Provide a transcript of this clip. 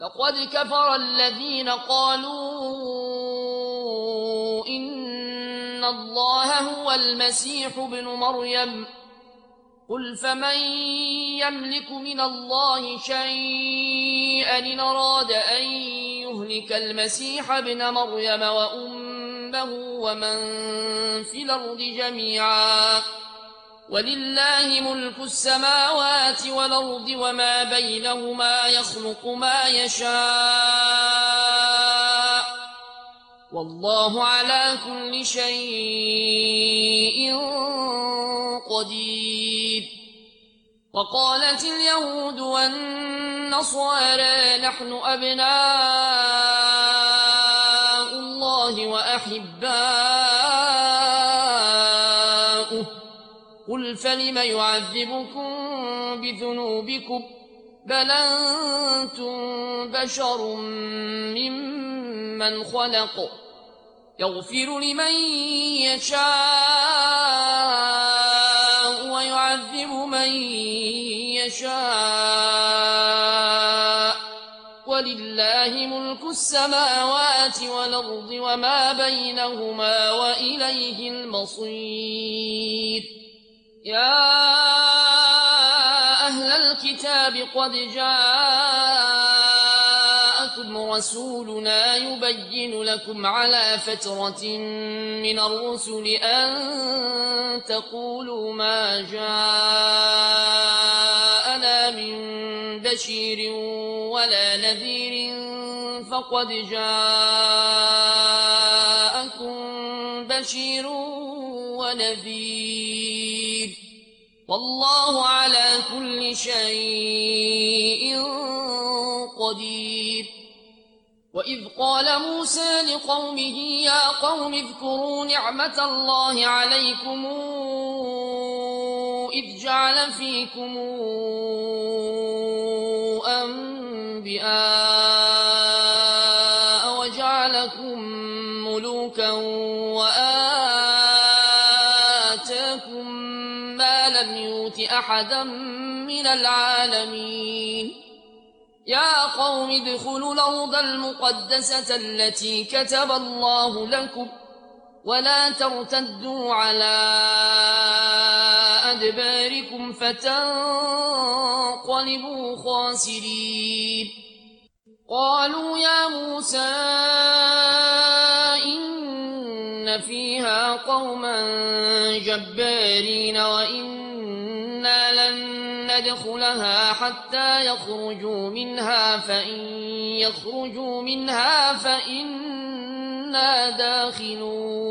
لقد كفر الذين قالوا إن الله هو المسيح ابن مريم قل فمن يملك من الله شيئا إن أراد أن يهلك المسيح ابن مريم وأمه ومن في الأرض جميعا ولله ملك السماوات والأرض وما بينهما يخلق ما يشاء والله على كل شيء قدير. وقالت اليهود والنصارى نحن أبناء الله وأحباؤه قل فلم يعذبكم بذنوبكم بل أنتم بشر ممن خلق يغفر لمن يشاء ويعذب من يشاء ولله ملك السماوات والأرض وما بينهما وإليه المصير. يا أهل الكتاب قد جاءكم رسولنا يبين لكم على فترة من الرسل أن تقولوا ما جاءنا من بشير ولا نذير فقد جاءكم بشير ونذير والله على كل شيء قدير. وإذ قال موسى لقومه يا قوم اذكروا نعمة الله عليكم إذ جعل فيكم أنبياء وجعلكم ملوكا وآتاكم ما لم يؤت أحدا من العالمين. يا قوم ادخلوا الأرض المقدسة التي كتب الله لكم ولا ترتدوا على أدباركم فتنقلبوا خاسرين. قالوا يا موسى إن فيها قوما جبارين وإنا لن ندخلها حتى يخرجوا منها فإن يخرجوا منها فإنا داخلون.